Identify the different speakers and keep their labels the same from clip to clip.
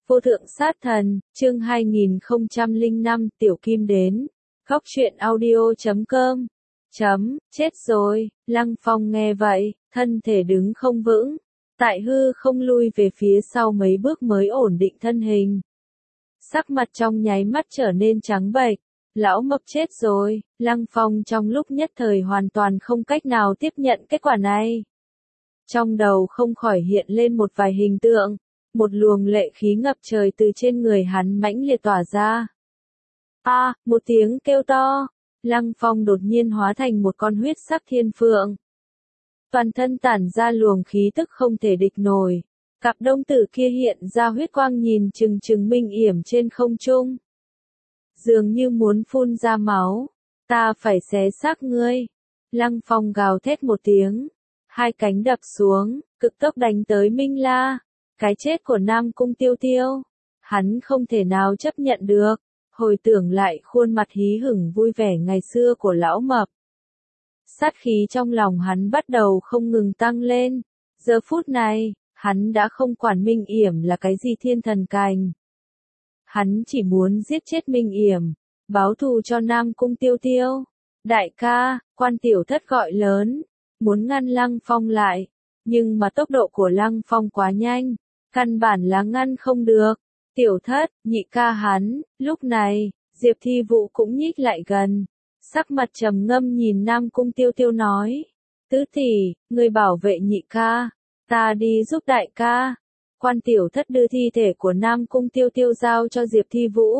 Speaker 1: Vô thượng sát thần, chương 2005 Tiểu Kim đến. Góc truyện audio.com. Chết rồi, Lăng Phong nghe vậy, thân thể đứng không vững. Tại hư không lui về phía sau mấy bước mới ổn định thân hình. Sắc mặt trong nháy mắt trở nên trắng bệch. Lão Mập chết rồi, Lăng Phong trong lúc nhất thời hoàn toàn không cách nào tiếp nhận kết quả này. Trong đầu không khỏi hiện lên một vài hình tượng. Một luồng lệ khí ngập trời từ trên người hắn mãnh liệt tỏa ra. Một tiếng kêu to, Lăng Phong đột nhiên hóa thành một con huyết sắc thiên phượng. Toàn thân tản ra luồng khí tức không thể địch nổi. Cặp đông tử kia hiện ra huyết quang nhìn chừng chừng Minh Yểm trên không trung. Dường như muốn phun ra máu. Ta phải xé xác ngươi. Lăng Phong gào thét một tiếng. Hai cánh đập xuống, cực tốc đánh tới Minh La. Cái chết của Nam Cung Tiêu Tiêu, hắn không thể nào chấp nhận được, hồi tưởng lại khuôn mặt hí hửng vui vẻ ngày xưa của lão Mập. Sát khí trong lòng hắn bắt đầu không ngừng tăng lên, giờ phút này, hắn đã không quản Minh Yểm là cái gì thiên thần cành. Hắn chỉ muốn giết chết Minh Yểm, báo thù cho Nam Cung Tiêu Tiêu. Đại ca, Quan Tiểu Thất gọi lớn, muốn ngăn Lăng Phong lại, nhưng mà tốc độ của Lăng Phong quá nhanh. Căn bản là ngăn không được. Tiểu Thất, nhị ca hắn, lúc này, Diệp Thi Vũ cũng nhích lại gần. Sắc mặt trầm ngâm nhìn Nam Cung Tiêu Tiêu nói. Tứ tỷ, người bảo vệ nhị ca, ta đi giúp đại ca. Quan Tiểu Thất đưa thi thể của Nam Cung Tiêu Tiêu giao cho Diệp Thi Vũ.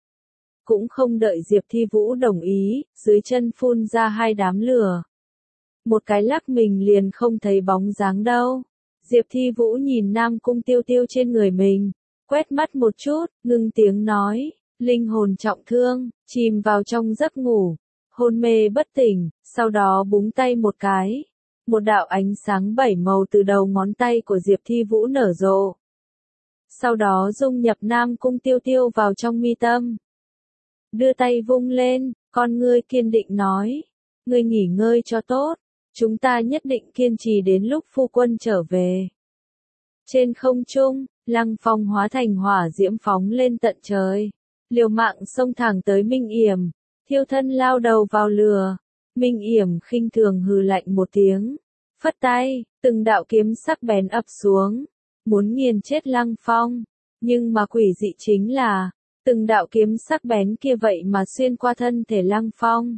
Speaker 1: Cũng không đợi Diệp Thi Vũ đồng ý, dưới chân phun ra hai đám lửa. Một cái lắc mình liền không thấy bóng dáng đâu. Diệp Thi Vũ nhìn Nam Cung Tiêu Tiêu trên người mình, quét mắt một chút, ngưng tiếng nói, linh hồn trọng thương, chìm vào trong giấc ngủ, hôn mê bất tỉnh, sau đó búng tay một cái. Một đạo ánh sáng bảy màu từ đầu ngón tay của Diệp Thi Vũ nở rộ. Sau đó dung nhập Nam Cung Tiêu Tiêu vào trong mi tâm. Đưa tay vung lên, con ngươi kiên định nói, ngươi nghỉ ngơi cho tốt. Chúng ta nhất định kiên trì đến lúc phu quân trở về. Trên không trung, Lăng Phong hóa thành hỏa diễm phóng lên tận trời. Liều mạng xông thẳng tới Minh Yểm, thiêu thân lao đầu vào lửa. Minh Yểm khinh thường hừ lạnh một tiếng. Phất tay, từng đạo kiếm sắc bén ập xuống. Muốn nghiền chết Lăng Phong. Nhưng mà quỷ dị chính là, từng đạo kiếm sắc bén kia vậy mà xuyên qua thân thể Lăng Phong.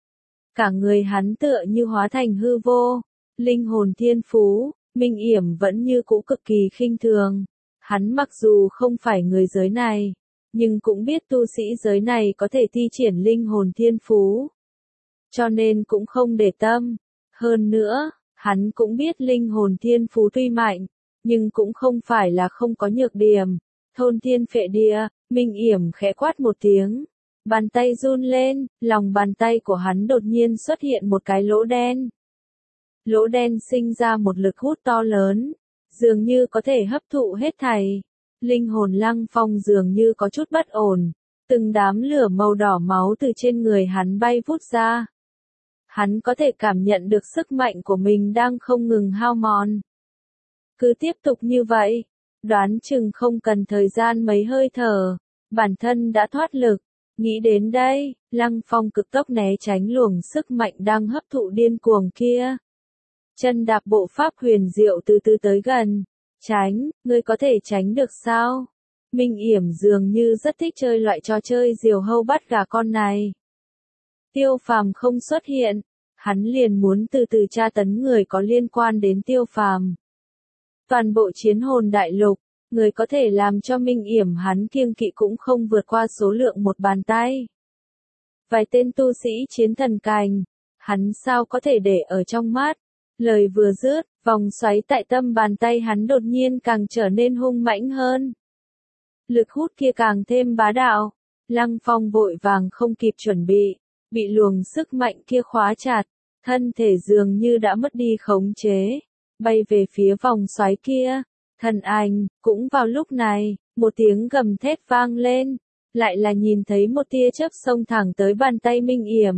Speaker 1: Cả người hắn tựa như hóa thành hư vô, linh hồn thiên phú, Minh Yểm vẫn như cũ cực kỳ khinh thường. Hắn mặc dù không phải người giới này, nhưng cũng biết tu sĩ giới này có thể thi triển linh hồn thiên phú. Cho nên cũng không để tâm. Hơn nữa, hắn cũng biết linh hồn thiên phú tuy mạnh, nhưng cũng không phải là không có nhược điểm. Thôn thiên phệ địa, Minh Yểm khẽ quát một tiếng. Bàn tay run lên, lòng bàn tay của hắn đột nhiên xuất hiện một cái lỗ đen. Lỗ đen sinh ra một lực hút to lớn, dường như có thể hấp thụ hết thảy. Linh hồn Lăng Phong dường như có chút bất ổn, từng đám lửa màu đỏ máu từ trên người hắn bay vút ra. Hắn có thể cảm nhận được sức mạnh của mình đang không ngừng hao mòn. Cứ tiếp tục như vậy, đoán chừng không cần thời gian mấy hơi thở, bản thân đã thoát lực. Nghĩ đến đây, Lăng Phong cực tốc né tránh luồng sức mạnh đang hấp thụ điên cuồng kia. Chân đạp bộ pháp huyền diệu từ từ tới gần. Tránh, ngươi có thể tránh được sao? Minh Yểm dường như rất thích chơi loại trò chơi diều hâu bắt gà con này. Tiêu Phàm không xuất hiện, hắn liền muốn từ từ tra tấn người có liên quan đến Tiêu Phàm. Toàn bộ chiến hồn đại lục, người có thể làm cho Minh Yểm hắn kiêng kỵ cũng không vượt qua số lượng một bàn tay. Vài tên tu sĩ chiến thần cành, hắn sao có thể để ở trong mắt. Lời vừa dứt, vòng xoáy tại tâm bàn tay hắn đột nhiên càng trở nên hung mãnh hơn. Lực hút kia càng thêm bá đạo. Lăng Phong vội vàng không kịp chuẩn bị luồng sức mạnh kia khóa chặt, thân thể dường như đã mất đi khống chế, bay về phía vòng xoáy kia. Thần ảnh, cũng vào lúc này, một tiếng gầm thét vang lên, lại là nhìn thấy một tia chớp xông thẳng tới bàn tay Minh Yểm.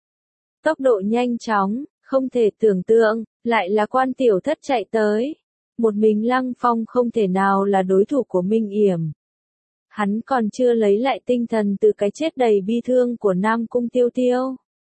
Speaker 1: Tốc độ nhanh chóng, không thể tưởng tượng, lại là Quan Tiểu Thất chạy tới. Một mình Lăng Phong không thể nào là đối thủ của Minh Yểm, Hắn còn chưa lấy lại tinh thần từ cái chết đầy bi thương của Nam Cung Tiêu Tiêu.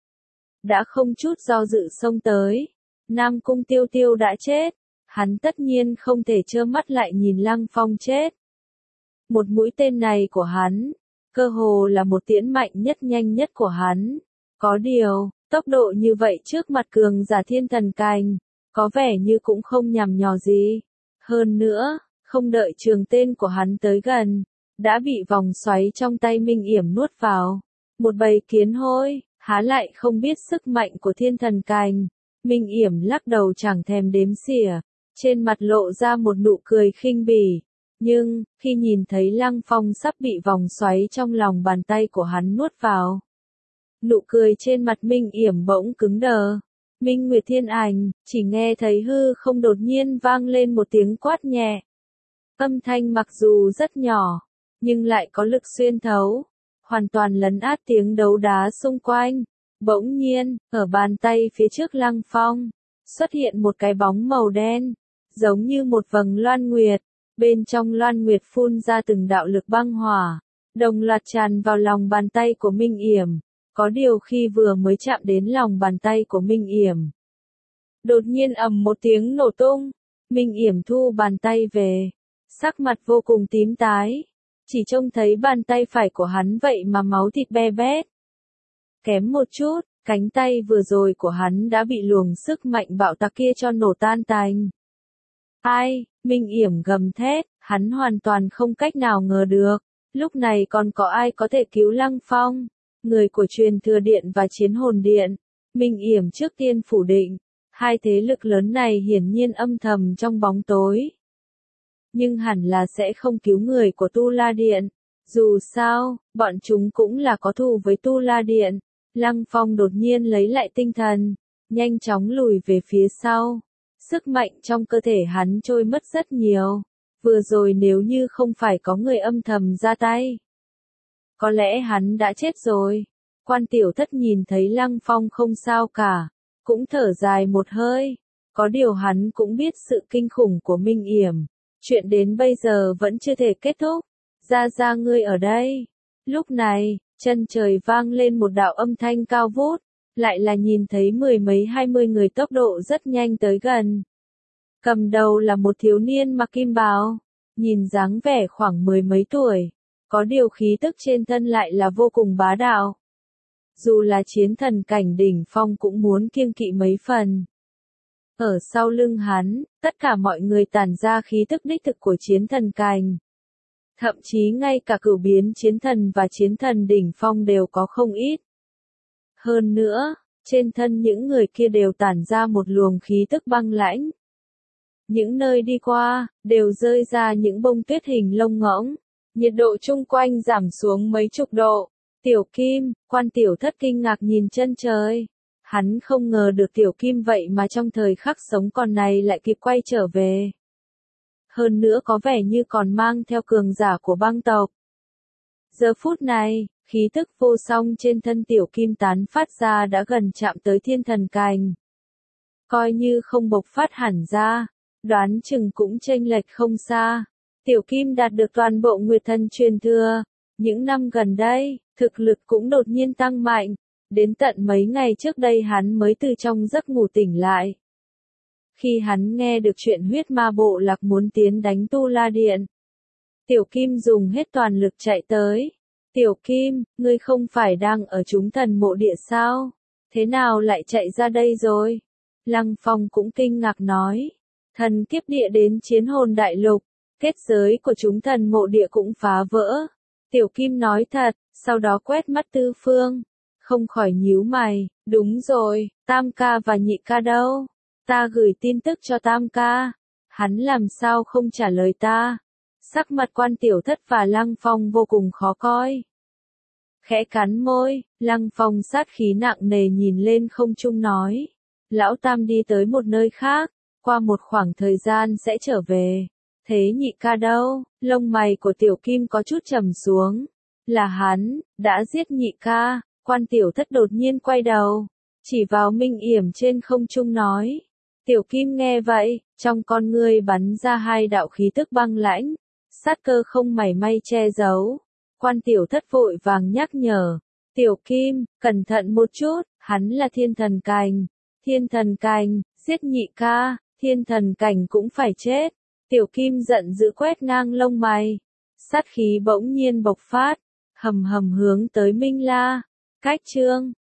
Speaker 1: Đã không chút do dự xông tới. Nam Cung Tiêu Tiêu đã chết. Hắn tất nhiên không thể trơ mắt lại nhìn Lăng Phong chết. Một mũi tên này của hắn, cơ hồ là một tiễn mạnh nhất nhanh nhất của hắn. Có điều, tốc độ như vậy trước mặt cường giả thiên thần cành, có vẻ như cũng không nhằm nhò gì. Hơn nữa, không đợi trường tên của hắn tới gần, đã bị vòng xoáy trong tay Minh Yểm nuốt vào. Một bầy kiến hôi, há lại không biết sức mạnh của thiên thần cành. Minh Yểm lắc đầu chẳng thèm đếm xỉa, trên mặt lộ ra một nụ cười khinh bỉ. Nhưng, khi nhìn thấy Lăng Phong sắp bị vòng xoáy trong lòng bàn tay của hắn nuốt vào, nụ cười trên mặt Minh Yểm bỗng cứng đờ. Minh Nguyệt Thiên Ảnh, chỉ nghe thấy hư không đột nhiên vang lên một tiếng quát nhẹ. Âm thanh mặc dù rất nhỏ, nhưng lại có lực xuyên thấu, hoàn toàn lấn át tiếng đấu đá xung quanh. Bỗng nhiên, ở bàn tay phía trước Lăng Phong, xuất hiện một cái bóng màu đen, giống như một vầng loan nguyệt. Bên trong loan nguyệt phun ra từng đạo lực băng hỏa, đồng loạt tràn vào lòng bàn tay của Minh Yểm. Có điều khi vừa mới chạm đến lòng bàn tay của Minh Yểm, đột nhiên ầm một tiếng nổ tung. Minh Yểm thu bàn tay về, sắc mặt vô cùng tím tái, chỉ trông thấy bàn tay phải của hắn vậy mà máu thịt be bét. Kém một chút, cánh tay vừa rồi của hắn đã bị luồng sức mạnh bạo tạc kia cho nổ tan tành. Ai, Minh Yểm gầm thét, hắn hoàn toàn không cách nào ngờ được, lúc này còn có ai có thể cứu Lăng Phong, người của truyền thừa điện và chiến hồn điện. Minh Yểm trước tiên phủ định, hai thế lực lớn này hiển nhiên âm thầm trong bóng tối. Nhưng hẳn là sẽ không cứu người của Tu La Điện, dù sao, bọn chúng cũng là có thù với Tu La Điện. Lăng Phong đột nhiên lấy lại tinh thần, nhanh chóng lùi về phía sau. Sức mạnh trong cơ thể hắn trôi mất rất nhiều. Vừa rồi nếu như không phải có người âm thầm ra tay, có lẽ hắn đã chết rồi. Quan Tiểu Thất nhìn thấy Lăng Phong không sao cả, cũng thở dài một hơi. Có điều hắn cũng biết sự kinh khủng của Minh Yểm. Chuyện đến bây giờ vẫn chưa thể kết thúc. Ra ngươi ở đây. Lúc này, chân trời vang lên một đạo âm thanh cao vút. Lại là nhìn thấy 10 mấy 20 người tốc độ rất nhanh tới gần. Cầm đầu là một thiếu niên mặc kim bào, nhìn dáng vẻ khoảng 10 mấy tuổi, có điều khí tức trên thân lại là vô cùng bá đạo. Dù là chiến thần cảnh đỉnh phong cũng muốn kiêng kỵ mấy phần. Ở sau lưng hắn, tất cả mọi người tản ra khí tức đích thực của chiến thần cảnh. Thậm chí ngay cả cửu biến chiến thần và chiến thần đỉnh phong đều có không ít. Hơn nữa, trên thân những người kia đều tản ra một luồng khí tức băng lãnh. Những nơi đi qua, đều rơi ra những bông tuyết hình lông ngỗng. Nhiệt độ chung quanh giảm xuống mấy chục độ. Tiểu Kim, Quan Tiểu Thất kinh ngạc nhìn chân trời. Hắn không ngờ được Tiểu Kim vậy mà trong thời khắc sống còn này lại kịp quay trở về. Hơn nữa có vẻ như còn mang theo cường giả của băng tộc. Giờ phút này, khí tức vô song trên thân Tiểu Kim tán phát ra đã gần chạm tới thiên thần cành. Coi như không bộc phát hẳn ra, đoán chừng cũng chênh lệch không xa. Tiểu Kim đạt được toàn bộ Nguyệt Thần truyền thừa. Những năm gần đây, thực lực cũng đột nhiên tăng mạnh. Đến tận mấy ngày trước đây hắn mới từ trong giấc ngủ tỉnh lại. Khi hắn nghe được chuyện huyết ma bộ lạc muốn tiến đánh Tu La Điện, Tiểu Kim dùng hết toàn lực chạy tới. Tiểu Kim, ngươi không phải đang ở chúng thần mộ địa sao? Thế nào lại chạy ra đây rồi? Lăng Phong cũng kinh ngạc nói. Thần kiếp địa đến chiến hồn đại lục, kết giới của chúng thần mộ địa cũng phá vỡ. Tiểu Kim nói thật, sau đó quét mắt tư phương. Không khỏi nhíu mày, đúng rồi, Tam ca và Nhị ca đâu? Ta gửi tin tức cho Tam ca. Hắn làm sao không trả lời ta? Sắc mặt Quan Tiểu Thất và Lăng Phong vô cùng khó coi. Khẽ cắn môi, Lăng Phong sát khí nặng nề nhìn lên không trung nói. Lão Tam đi tới một nơi khác, qua một khoảng thời gian sẽ trở về. Thế Nhị ca đâu? Lông mày của Tiểu Kim có chút trầm xuống. Là hắn, đã giết Nhị ca. Quan Tiểu Thất đột nhiên quay đầu, chỉ vào Minh Yểm trên không trung nói. Tiểu Kim nghe vậy, trong con ngươi bắn ra hai đạo khí tức băng lãnh, sát cơ không mảy may che giấu. Quan tiểu thất vội vàng nhắc nhở. Tiểu Kim, cẩn thận một chút, hắn là thiên thần cành. Thiên thần cành, giết nhị ca, thiên thần cảnh cũng phải chết. Tiểu Kim giận dữ quét ngang lông mày. Sát khí bỗng nhiên bộc phát, hầm hầm hướng tới Minh La. Cách chương